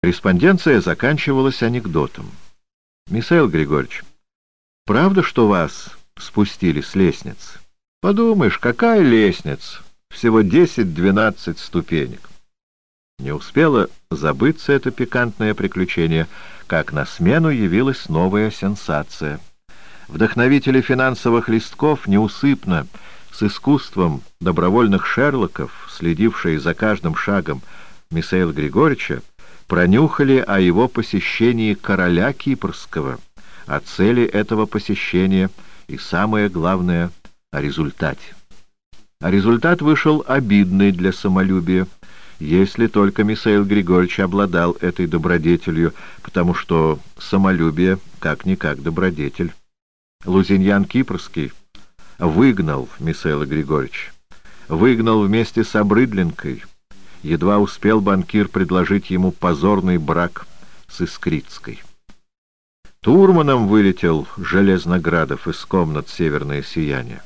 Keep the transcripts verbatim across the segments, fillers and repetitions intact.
Корреспонденция заканчивалась анекдотом. «Михаил Григорьевич, правда, что вас спустили с лестницы?» «Подумаешь, какая лестница? Всего десять-двенадцать ступенек». Не успело забыться это пикантное приключение, как на смену явилась новая сенсация. Вдохновители финансовых листков неусыпно, с искусством добровольных Шерлоков, следившие за каждым шагом Михаила Григорьевича, пронюхали о его посещении короля Кипрского, о цели этого посещения и, самое главное, о результате. А результат вышел обидный для самолюбия, если только Михаил Григорьевич обладал этой добродетелью, потому что самолюбие как-никак добродетель. Лузиньян Кипрский выгнал Михаила Григорьевича, выгнал вместе с Обрыдленкой. Едва успел банкир предложить ему позорный брак с Искрицкой. Турманом вылетел Железноградов из комнат «Северное сияние».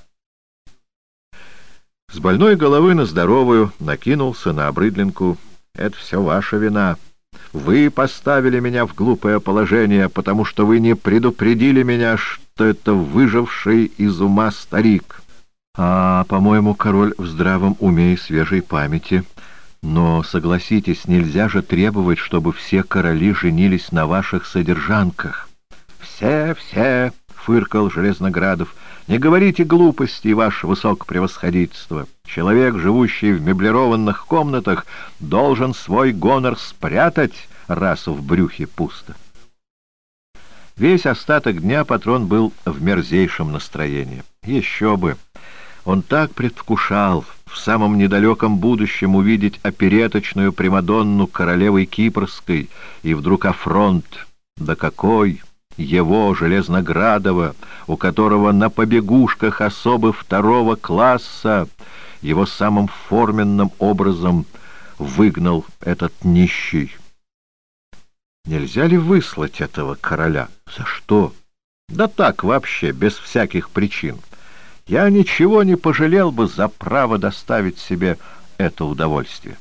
С больной головы на здоровую накинулся на Обрыдленку. «Это все ваша вина. Вы поставили меня в глупое положение, потому что вы не предупредили меня, что это выживший из ума старик». «А, по-моему, король в здравом уме и свежей памяти. Но, согласитесь, нельзя же требовать, чтобы все короли женились на ваших содержанках». «Все, все!» — фыркал Железноградов. «Не говорите глупостей, ваше высокопревосходительство. Человек, живущий в меблированных комнатах, должен свой гонор спрятать, раз в брюхе пусто». Весь остаток дня патрон был в мерзейшем настроении. Еще бы! Он так предвкушал в самом недалеком будущем увидеть опереточную примадонну королевы Кипрской, и вдруг афронт. Да какой! Его, Железноградова, у которого на побегушках особы второго класса, его самым форменным образом выгнал этот нищий. Нельзя ли выслать этого короля? За что? Да так вообще, без всяких причин. Я ничего не пожалел бы за право доставить себе это удовольствие.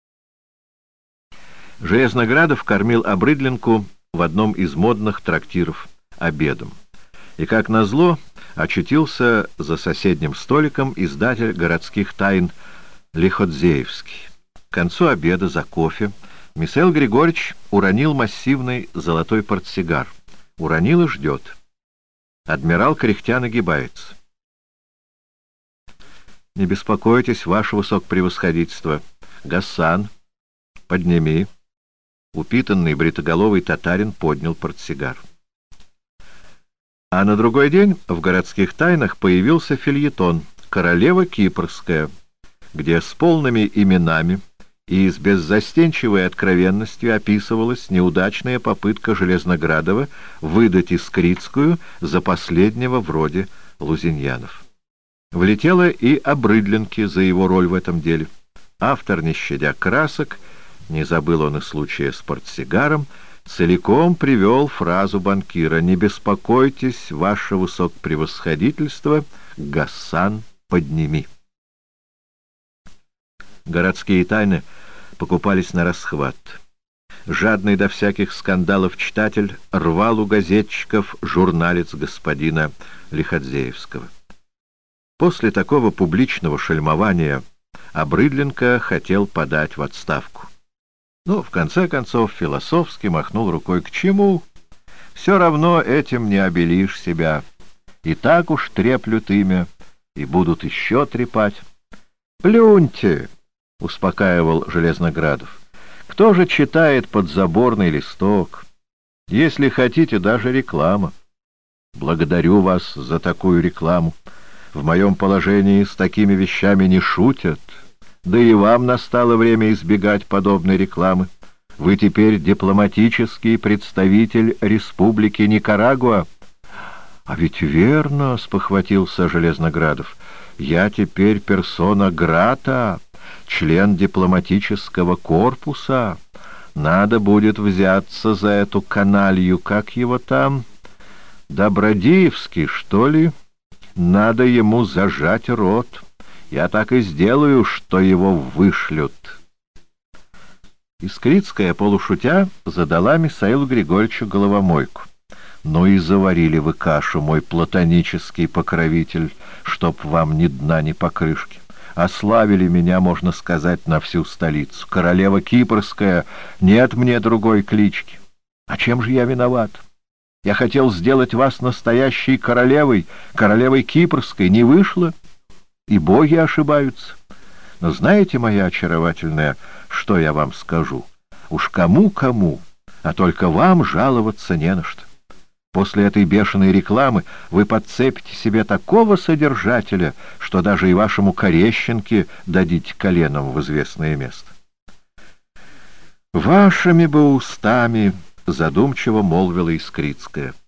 Железноградов кормил Обрыдленку в одном из модных трактиров обедом. И, как назло, очутился за соседним столиком издатель «Городских тайн» Лиходзеевский. К концу обеда за кофе Михаил Григорьевич уронил массивный золотой портсигар. Уронил и ждет. Адмирал кряхтя нагибается. «Не беспокойтесь, ваше высокопревосходительство. Гассан, подними». Упитанный бритоголовый татарин поднял портсигар. А на другой день в «Городских тайнах» появился фельетон «Королева Кипрская», где с полными именами и с беззастенчивой откровенностью описывалась неудачная попытка Железноградова выдать Искрицкую за последнего в роде Лузиньянов. Влетела и Обрыдленки за его роль в этом деле. Автор, не щадя красок, не забыл он и случая с портсигаром, целиком привел фразу банкира: «Не беспокойтесь, ваше высокопревосходительство, Гассан, подними». «Городские тайны» покупались на расхват. Жадный до всяких скандалов читатель рвал у газетчиков журналец господина Лиходзеевского. После такого публичного шельмования Обрыдленко хотел подать в отставку. Но, в конце концов, философски махнул рукой: «К чему? Все равно этим не обелишь себя. И так уж треплют имя, и будут еще трепать». «Плюньте!» — успокаивал Железноградов. «Кто же читает подзаборный листок? Если хотите, даже реклама. Благодарю вас за такую рекламу. В моем положении с такими вещами не шутят. Да и вам настало время избегать подобной рекламы. Вы теперь дипломатический представитель Республики Никарагуа». «А ведь верно», — спохватился Железноградов, — «я теперь персона грата, член дипломатического корпуса. Надо будет взяться за эту каналью, как его там, Добродеевский, что ли? Надо ему зажать рот. Я так и сделаю, что его вышлют». Искрицкая, полушутя, задала Михаилу Григорьевичу головомойку. «Ну и заварили вы кашу, мой платонический покровитель, чтоб вам ни дна, ни покрышки. Ославили меня, можно сказать, на всю столицу. Королева Кипрская, нет мне другой клички. А чем же я виноват? Я хотел сделать вас настоящей королевой, королевой Кипрской, не вышло, и боги ошибаются. Но знаете, моя очаровательная, что я вам скажу? Уж кому-кому, а только вам жаловаться не на что. После этой бешеной рекламы вы подцепите себе такого содержателя, что даже и вашему Корещенке дадите коленом в известное место». «Вашими бы устами», — задумчиво молвила Искрицкая.